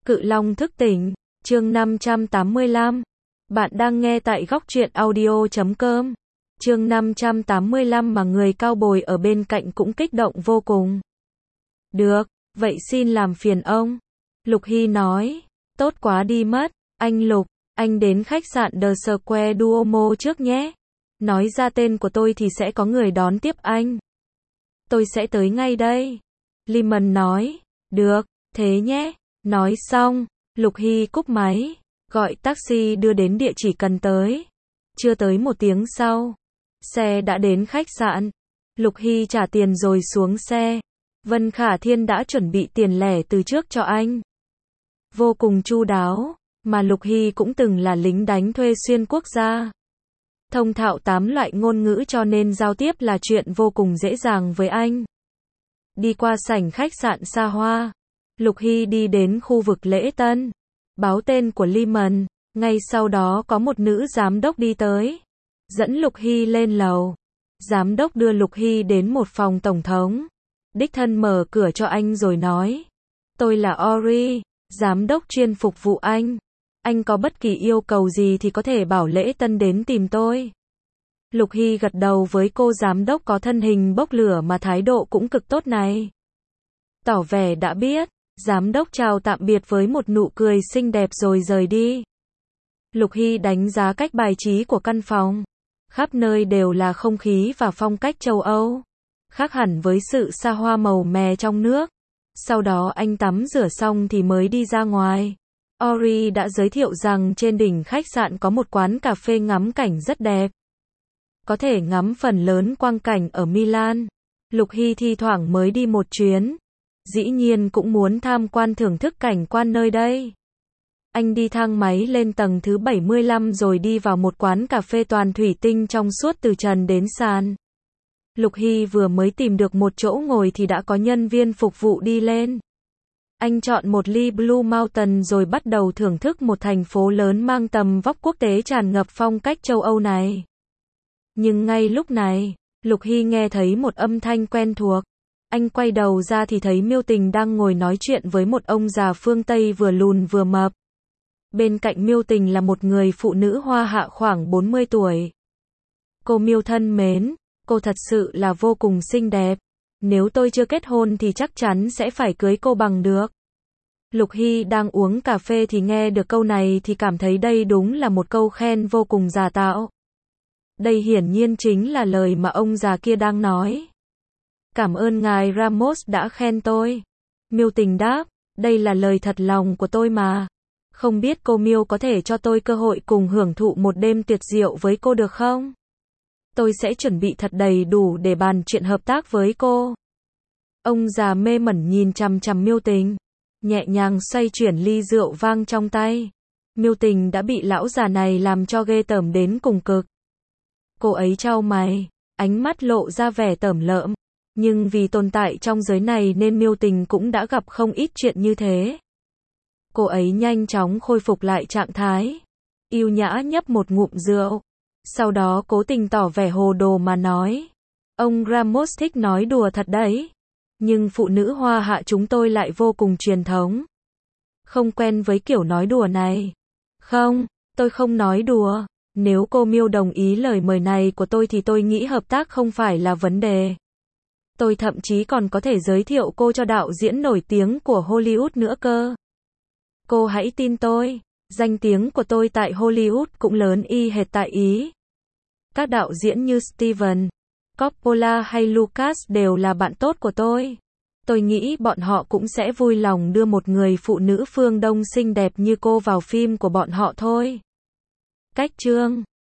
Cự Long thức tỉnh, chương 585. Bạn đang nghe tại góc truyện audio.com. Chương 585 mà người cao bồi ở bên cạnh cũng kích động vô cùng. Được, vậy xin làm phiền ông. Lục Hy nói, tốt quá đi mất, anh Lục, anh đến khách sạn The Square Duomo trước nhé. Nói ra tên của tôi thì sẽ có người đón tiếp anh. Tôi sẽ tới ngay đây. Lemon nói, được, thế nhé. Nói xong, Lục Hy cúp máy, gọi taxi đưa đến địa chỉ cần tới. Chưa tới 1 tiếng sau, xe đã đến khách sạn. Lục Hy trả tiền rồi xuống xe. Vân Khả Thiên đã chuẩn bị tiền lẻ từ trước cho anh. Vô cùng chu đáo, mà Lục Hy cũng từng là lính đánh thuê xuyên quốc gia. Thông thạo 8 loại ngôn ngữ cho nên giao tiếp là chuyện vô cùng dễ dàng với anh. Đi qua sảnh khách sạn xa hoa, Lục Hy đi đến khu vực lễ tân, báo tên của Lemon, ngay sau đó có một nữ giám đốc đi tới, dẫn Lục Hy lên lầu. Giám đốc đưa Lục Hy đến một phòng tổng thống, đích thân mở cửa cho anh rồi nói, tôi là Ori, giám đốc chuyên phục vụ anh có bất kỳ yêu cầu gì thì có thể bảo lễ tân đến tìm tôi. Lục Hy gật đầu với cô giám đốc có thân hình bốc lửa mà thái độ cũng cực tốt này. Tỏ vẻ đã biết, giám đốc chào tạm biệt với một nụ cười xinh đẹp rồi rời đi. Lục Hy đánh giá cách bài trí của căn phòng. Khắp nơi đều là không khí và phong cách châu Âu, khác hẳn với sự xa hoa màu mè trong nước. Sau đó anh tắm rửa xong thì mới đi ra ngoài. Ori đã giới thiệu rằng trên đỉnh khách sạn có một quán cà phê ngắm cảnh rất đẹp. Có thể ngắm phần lớn quang cảnh ở Milan. Lục Hy thi thoảng mới đi một chuyến. Dĩ nhiên cũng muốn tham quan thưởng thức cảnh quan nơi đây. Anh đi thang máy lên tầng thứ 75 rồi đi vào một quán cà phê toàn thủy tinh trong suốt từ trần đến sàn. Lục Hy vừa mới tìm được một chỗ ngồi thì đã có nhân viên phục vụ đi lên. Anh chọn một ly Blue Mountain rồi bắt đầu thưởng thức một thành phố lớn mang tầm vóc quốc tế tràn ngập phong cách châu Âu này. Nhưng ngay lúc này, Lục Hy nghe thấy một âm thanh quen thuộc. Anh quay đầu ra thì thấy Miêu Tình đang ngồi nói chuyện với một ông già phương Tây vừa lùn vừa mập. Bên cạnh Miêu Tình là một người phụ nữ hoa hạ khoảng 40 tuổi. Cô Miêu thân mến, cô thật sự là vô cùng xinh đẹp. Nếu tôi chưa kết hôn thì chắc chắn sẽ phải cưới cô bằng được. Lục Hy đang uống cà phê thì nghe được câu này thì cảm thấy đây đúng là một câu khen vô cùng giả tạo. Đây hiển nhiên chính là lời mà ông già kia đang nói. Cảm ơn ngài Ramos đã khen tôi. Miêu Tình đáp, đây là lời thật lòng của tôi mà. Không biết cô Miêu có thể cho tôi cơ hội cùng hưởng thụ một đêm tuyệt diệu với cô được không? Tôi sẽ chuẩn bị thật đầy đủ để bàn chuyện hợp tác với cô. Ông già mê mẩn nhìn chằm chằm Miêu Tình, nhẹ nhàng xoay chuyển ly rượu vang trong tay. Miêu Tình đã bị lão già này làm cho ghê tởm đến cùng cực. Cô ấy chau mày, ánh mắt lộ ra vẻ tởm lợm. Nhưng vì tồn tại trong giới này nên Miêu Tình cũng đã gặp không ít chuyện như thế. Cô ấy nhanh chóng khôi phục lại trạng thái, yêu nhã nhấp một ngụm rượu. Sau đó cố tình tỏ vẻ hồ đồ mà nói, ông Ramos thích nói đùa thật đấy. Nhưng phụ nữ Hoa Hạ chúng tôi lại vô cùng truyền thống. Không quen với kiểu nói đùa này. Không, tôi không nói đùa. Nếu cô Miêu đồng ý lời mời này của tôi thì tôi nghĩ hợp tác không phải là vấn đề. Tôi thậm chí còn có thể giới thiệu cô cho đạo diễn nổi tiếng của Hollywood nữa cơ. Cô hãy tin tôi, danh tiếng của tôi tại Hollywood cũng lớn y hệt tại Ý. Các đạo diễn như Steven, Coppola hay Lucas đều là bạn tốt của tôi. Tôi nghĩ bọn họ cũng sẽ vui lòng đưa một người phụ nữ phương Đông xinh đẹp như cô vào phim của bọn họ thôi. Cách chương